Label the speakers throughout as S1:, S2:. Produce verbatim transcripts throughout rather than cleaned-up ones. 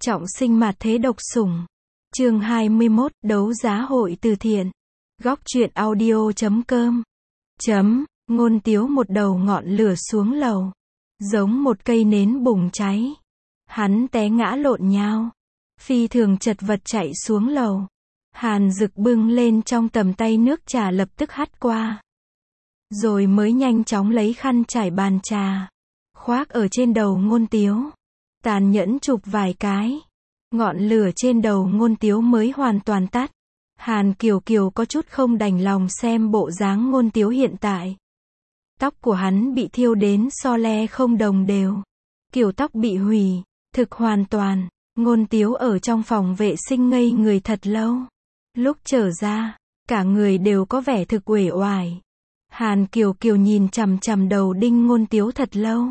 S1: Trọng sinh mạt thế độc sủng. Chương hai mươi mốt, đấu giá hội từ thiện. Góc truyện audio chấm com. Chấm, Ngôn Tiếu một đầu ngọn lửa xuống lầu. Giống một cây nến bùng cháy. Hắn té ngã lộn nhào. Phi thường chật vật chạy xuống lầu. Hàn Dực bưng lên trong tầm tay nước trà lập tức hắt qua. Rồi mới nhanh chóng lấy khăn trải bàn trà. Khoác ở trên đầu Ngôn Tiếu. Tàn nhẫn chụp vài cái. Ngọn lửa trên đầu Ngôn Tiếu mới hoàn toàn tắt. Hàn Kiều Kiều có chút không đành lòng xem bộ dáng Ngôn Tiếu hiện tại. Tóc của hắn bị thiêu đến so le không đồng đều. Kiểu tóc bị hủy, thực hoàn toàn. Ngôn Tiếu ở trong phòng vệ sinh ngây người thật lâu. Lúc trở ra, cả người đều có vẻ thực uể oải. Hàn Kiều Kiều nhìn chằm chằm đầu đinh Ngôn Tiếu thật lâu.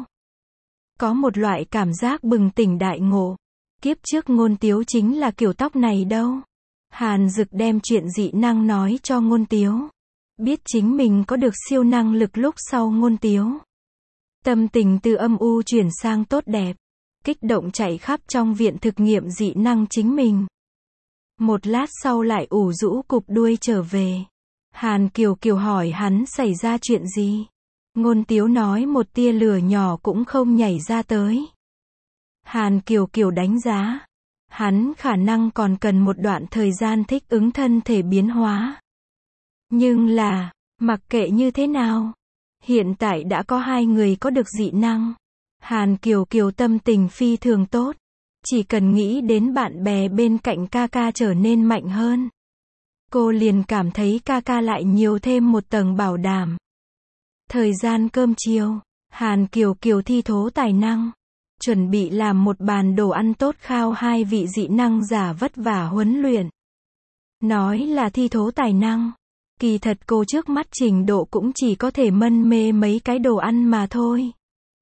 S1: Có một loại cảm giác bừng tỉnh đại ngộ. Kiếp trước Ngôn Tiếu chính là kiểu tóc này đâu. Hàn Dực đem chuyện dị năng nói cho Ngôn Tiếu. Biết chính mình có được siêu năng lực lúc sau Ngôn Tiếu. Tâm tình từ âm u chuyển sang tốt đẹp. Kích động chạy khắp trong viện thực nghiệm dị năng chính mình. Một lát sau lại ủ rũ cụp đuôi trở về. Hàn Kiều Kiều hỏi hắn xảy ra chuyện gì. Ngôn Tiếu nói một tia lửa nhỏ cũng không nhảy ra tới. Hàn Kiều Kiều đánh giá. Hắn khả năng còn cần một đoạn thời gian thích ứng thân thể biến hóa. Nhưng là, mặc kệ như thế nào, hiện tại đã có hai người có được dị năng. Hàn Kiều Kiều tâm tình phi thường tốt. Chỉ cần nghĩ đến bạn bè bên cạnh ca ca trở nên mạnh hơn. Cô liền cảm thấy ca ca lại nhiều thêm một tầng bảo đảm. Thời gian cơm chiều, Hàn Kiều Kiều thi thố tài năng. Chuẩn bị làm một bàn đồ ăn tốt khao hai vị dị năng giả vất vả huấn luyện. Nói là thi thố tài năng. Kỳ thật cô trước mắt trình độ cũng chỉ có thể mân mê mấy cái đồ ăn mà thôi.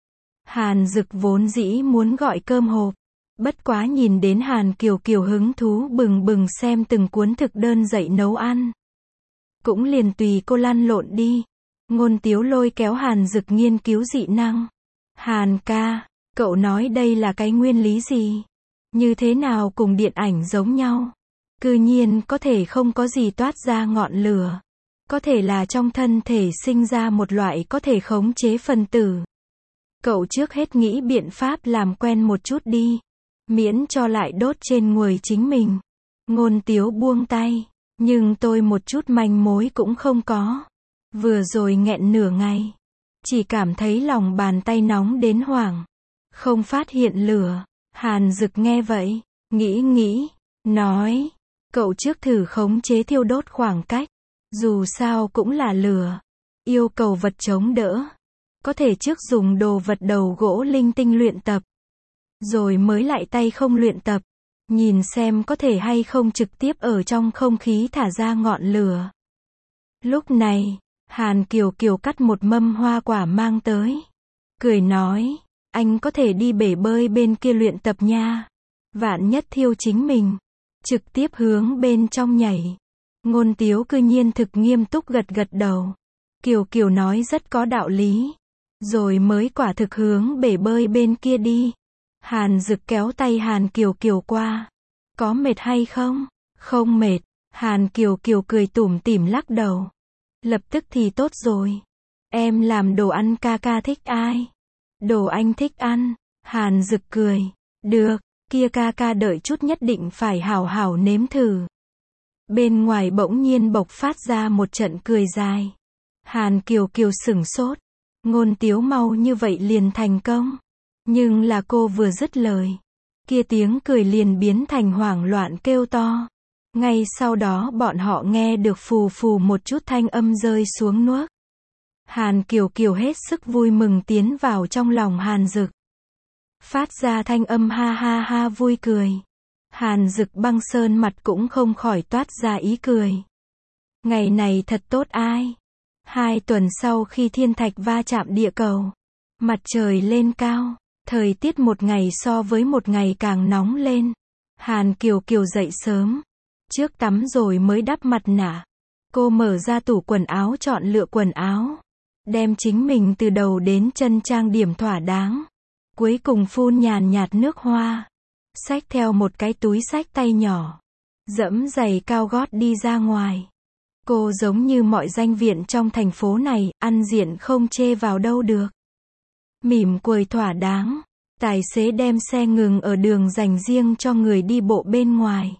S1: Hàn Dực vốn dĩ muốn gọi cơm hộp. Bất quá nhìn đến Hàn Kiều Kiều hứng thú bừng bừng xem từng cuốn thực đơn dạy nấu ăn. Cũng liền tùy cô lăn lộn đi. Ngôn Tiếu lôi kéo Hàn Dực nghiên cứu dị năng. Hàn ca, cậu nói đây là cái nguyên lý gì? Như thế nào cùng điện ảnh giống nhau? Cư nhiên có thể không có gì toát ra ngọn lửa. Có thể là trong thân thể sinh ra một loại có thể khống chế phân tử. Cậu trước hết nghĩ biện pháp làm quen một chút đi. Miễn cho lại đốt trên người chính mình. Ngôn Tiếu buông tay. Nhưng tôi một chút manh mối cũng không có. Vừa rồi nghẹn nửa ngày. Chỉ cảm thấy lòng bàn tay nóng đến hoảng. Không phát hiện lửa. Hàn Dực nghe vậy. Nghĩ nghĩ. Nói. Cậu trước thử khống chế thiêu đốt khoảng cách. Dù sao cũng là lửa. Yêu cầu vật chống đỡ. Có thể trước dùng đồ vật đầu gỗ linh tinh luyện tập. Rồi mới lại tay không luyện tập. Nhìn xem có thể hay không trực tiếp ở trong không khí thả ra ngọn lửa. Lúc này, Hàn Kiều Kiều cắt một mâm hoa quả mang tới. Cười nói, anh có thể đi bể bơi bên kia luyện tập nha. Vạn nhất thiêu chính mình. Trực tiếp hướng bên trong nhảy. Ngôn Tiếu cư nhiên thực nghiêm túc gật gật đầu. Kiều Kiều nói rất có đạo lý. Rồi mới quả thực hướng bể bơi bên kia đi. Hàn Dực kéo tay Hàn Kiều Kiều qua. Có mệt hay không? Không mệt. Hàn Kiều Kiều cười tủm tỉm lắc đầu. Lập tức thì tốt rồi. Em làm đồ ăn ca ca thích ai? Đồ anh thích ăn. Hàn Dực cười. Được, kia ca ca đợi chút nhất định phải hảo hảo nếm thử. Bên ngoài bỗng nhiên bộc phát ra một trận cười dài. Hàn Kiều Kiều sửng sốt. Ngôn Tiếu mau như vậy liền thành công. Nhưng là cô vừa dứt lời. Kia tiếng cười liền biến thành hoảng loạn kêu to. Ngay sau đó bọn họ nghe được phù phù một chút thanh âm rơi xuống nuốt. Hàn Kiều Kiều hết sức vui mừng tiến vào trong lòng Hàn Dực. Phát ra thanh âm ha ha ha vui cười. Hàn Dực băng sơn mặt cũng không khỏi toát ra ý cười. Ngày này thật tốt ai. Hai tuần sau khi thiên thạch va chạm địa cầu. Mặt trời lên cao. Thời tiết một ngày so với một ngày càng nóng lên. Hàn Kiều Kiều dậy sớm. Trước tắm rồi mới đắp mặt nạ. Cô mở ra tủ quần áo chọn lựa quần áo. Đem chính mình từ đầu đến chân trang điểm thỏa đáng. Cuối cùng phun nhàn nhạt nước hoa. xách theo một cái túi xách tay nhỏ, dẫm giày cao gót đi ra ngoài. Cô giống như mọi danh viện trong thành phố này, ăn diện không chê vào đâu được. Mỉm cười thỏa đáng, tài xế đem xe ngừng ở đường dành riêng cho người đi bộ bên ngoài.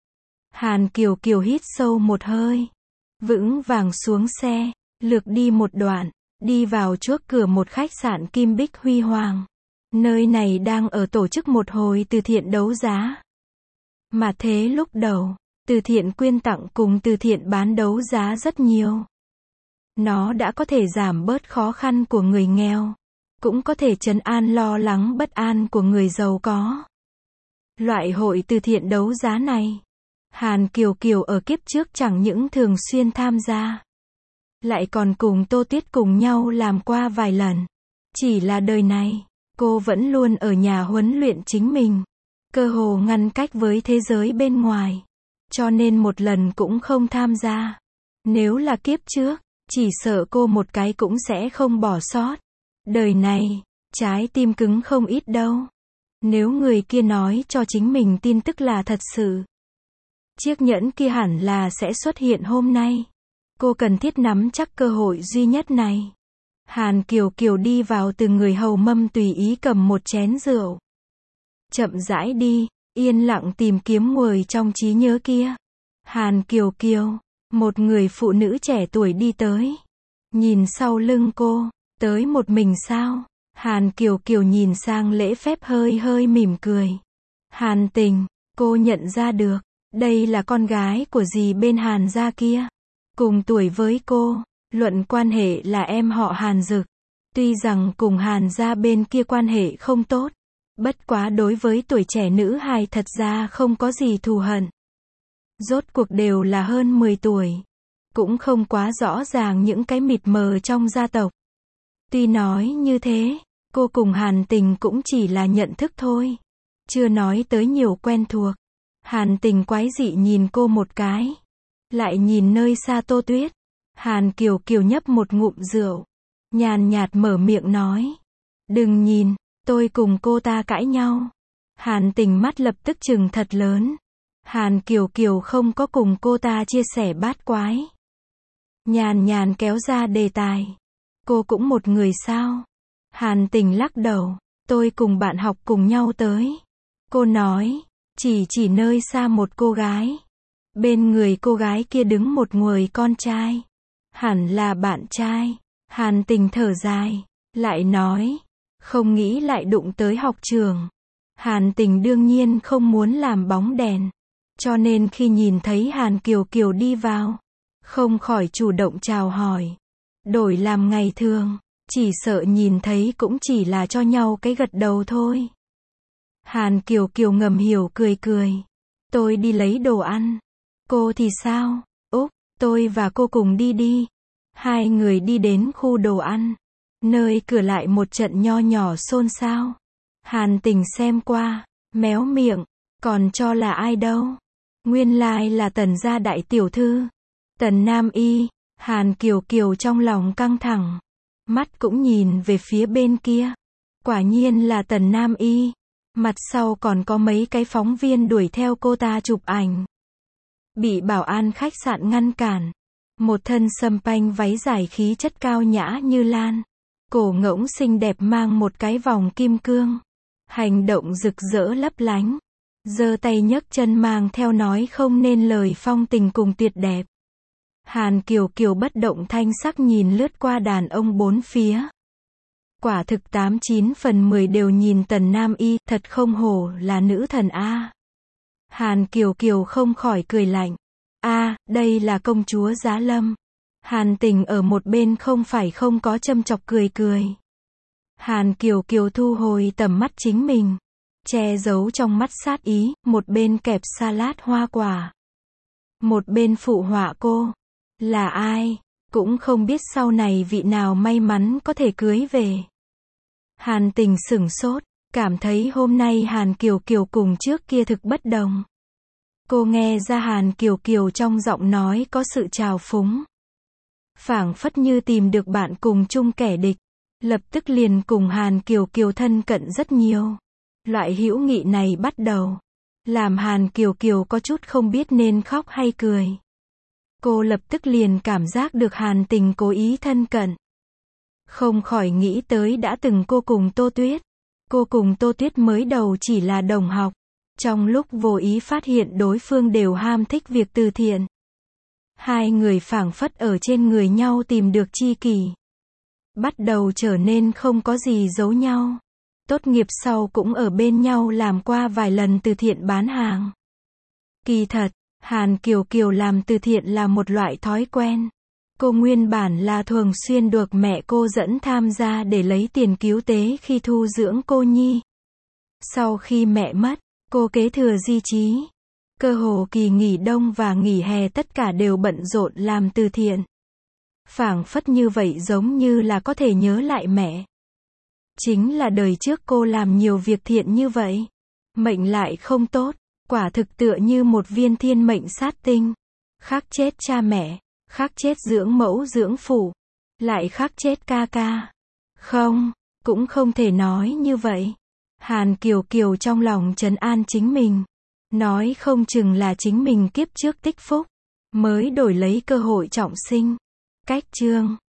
S1: Hàn Kiều Kiều hít sâu một hơi, vững vàng xuống xe, lược đi một đoạn, đi vào trước cửa một khách sạn Kim Bích huy hoàng. Nơi này đang ở tổ chức một hồi từ thiện đấu giá. Mà thế lúc đầu, từ thiện quyên tặng cùng từ thiện bán đấu giá rất nhiều. Nó đã có thể giảm bớt khó khăn của người nghèo, cũng có thể trấn an lo lắng bất an của người giàu có. Loại hội từ thiện đấu giá này, Hàn Kiều Kiều ở kiếp trước chẳng những thường xuyên tham gia, lại còn cùng Tô Tuyết cùng nhau làm qua vài lần. Chỉ là đời này, cô vẫn luôn ở nhà huấn luyện chính mình, cơ hồ ngăn cách với thế giới bên ngoài, cho nên một lần cũng không tham gia. Nếu là kiếp trước, chỉ sợ cô một cái cũng sẽ không bỏ sót. Đời này, trái tim cứng không ít đâu. Nếu người kia nói cho chính mình tin tức là thật sự, chiếc nhẫn kia hẳn là sẽ xuất hiện hôm nay. Cô cần thiết nắm chắc cơ hội duy nhất này. Hàn Kiều Kiều đi vào, từ người hầu mâm tùy ý cầm một chén rượu. Chậm rãi đi, yên lặng tìm kiếm người trong trí nhớ kia. Hàn Kiều Kiều, một người phụ nữ trẻ tuổi đi tới. Nhìn sau lưng cô, tới một mình sao? Hàn Kiều Kiều nhìn sang lễ phép hơi hơi mỉm cười. Hàn Tình, cô nhận ra được, đây là con gái của dì bên Hàn gia kia. Cùng tuổi với cô, luận quan hệ là em họ Hàn Dực. Tuy rằng cùng Hàn gia bên kia quan hệ không tốt, bất quá đối với tuổi trẻ nữ hài thật ra không có gì thù hận. Rốt cuộc đều là hơn mười tuổi. Cũng không quá rõ ràng những cái mịt mờ trong gia tộc. Tuy nói như thế, cô cùng Hàn Tình cũng chỉ là nhận thức thôi. Chưa nói tới nhiều quen thuộc. Hàn Tình quái dị nhìn cô một cái. Lại nhìn nơi xa Tô Tuyết. Hàn Kiều Kiều nhấp một ngụm rượu. Nhàn nhạt mở miệng nói. Đừng nhìn, tôi cùng cô ta cãi nhau. Hàn Tình mắt lập tức trừng thật lớn. Hàn Kiều Kiều không có cùng cô ta chia sẻ bát quái. Nhàn nhàn kéo ra đề tài. Cô cũng một người sao? Hàn Tình lắc đầu. Tôi cùng bạn học cùng nhau tới. Cô nói, chỉ chỉ nơi xa một cô gái. Bên người cô gái kia đứng một người con trai. Hẳn là bạn trai. Hàn Tình thở dài, lại nói, không nghĩ lại đụng tới học trường. Hàn Tình đương nhiên không muốn làm bóng đèn, cho nên khi nhìn thấy Hàn Kiều Kiều đi vào, không khỏi chủ động chào hỏi. Đổi làm ngày thường, chỉ sợ nhìn thấy cũng chỉ là cho nhau cái gật đầu thôi. Hàn Kiều Kiều ngầm hiểu cười cười. Tôi đi lấy đồ ăn. Cô thì sao? Úc, tôi và cô cùng đi đi. Hai người đi đến khu đồ ăn. Nơi cửa lại một trận nho nhỏ xôn xao. Hàn Tình xem qua, méo miệng, còn cho là ai đâu. Nguyên lai là Tần gia đại tiểu thư. Tần Nam Y. Hàn Kiều Kiều trong lòng căng thẳng. Mắt cũng nhìn về phía bên kia. Quả nhiên là Tần Nam Y. Mặt sau còn có mấy cái phóng viên đuổi theo cô ta chụp ảnh. Bị bảo an khách sạn ngăn cản. Một thân sâm panh váy dài khí chất cao nhã như lan. Cổ ngỗng xinh đẹp mang một cái vòng kim cương. Hành động rực rỡ lấp lánh. Giơ tay nhấc chân mang theo nói không nên lời phong tình cùng tuyệt đẹp. Hàn Kiều Kiều bất động thanh sắc nhìn lướt qua đàn ông bốn phía. Quả thực tám chín phần mười đều nhìn Tần Nam Y, thật không hổ là nữ thần a. Hàn Kiều Kiều không khỏi cười lạnh. A, đây là công chúa Giá Lâm. Hàn Tình ở một bên không phải không có châm chọc cười cười. Hàn Kiều Kiều thu hồi tầm mắt chính mình, che giấu trong mắt sát ý, một bên kẹp salad hoa quả, một bên phụ họa cô. Là ai? Cũng không biết sau này vị nào may mắn có thể cưới về. Hàn Tình sửng sốt, cảm thấy hôm nay Hàn Kiều Kiều cùng trước kia thực bất đồng. Cô nghe ra Hàn Kiều Kiều trong giọng nói có sự trào phúng. Phảng phất như tìm được bạn cùng chung kẻ địch. Lập tức liền cùng Hàn Kiều Kiều thân cận rất nhiều. Loại hữu nghị này bắt đầu làm Hàn Kiều Kiều có chút không biết nên khóc hay cười. Cô lập tức liền cảm giác được Hàn Tình cố ý thân cận. Không khỏi nghĩ tới đã từng cô cùng Tô Tuyết. Cô cùng Tô Tuyết mới đầu chỉ là đồng học. Trong lúc vô ý phát hiện đối phương đều ham thích việc từ thiện. Hai người phảng phất ở trên người nhau tìm được tri kỷ. Bắt đầu trở nên không có gì giấu nhau. Tốt nghiệp sau cũng ở bên nhau làm qua vài lần từ thiện bán hàng. Kỳ thật, Hàn Kiều Kiều làm từ thiện là một loại thói quen. Cô nguyên bản là thường xuyên được mẹ cô dẫn tham gia để lấy tiền cứu tế khi thu dưỡng cô nhi. Sau khi mẹ mất, cô kế thừa di chí. Cơ hồ kỳ nghỉ đông và nghỉ hè tất cả đều bận rộn làm từ thiện. Phảng phất như vậy giống như là có thể nhớ lại mẹ. Chính là đời trước cô làm nhiều việc thiện như vậy. Mệnh lại không tốt, quả thực tựa như một viên thiên mệnh sát tinh. Khắc chết cha mẹ, khắc chết dưỡng mẫu dưỡng phụ, lại khắc chết ca ca. Không, cũng không thể nói như vậy. Hàn Kiều Kiều trong lòng trấn an chính mình. Nói không chừng là chính mình kiếp trước tích phúc, mới đổi lấy cơ hội trọng sinh. Cách chương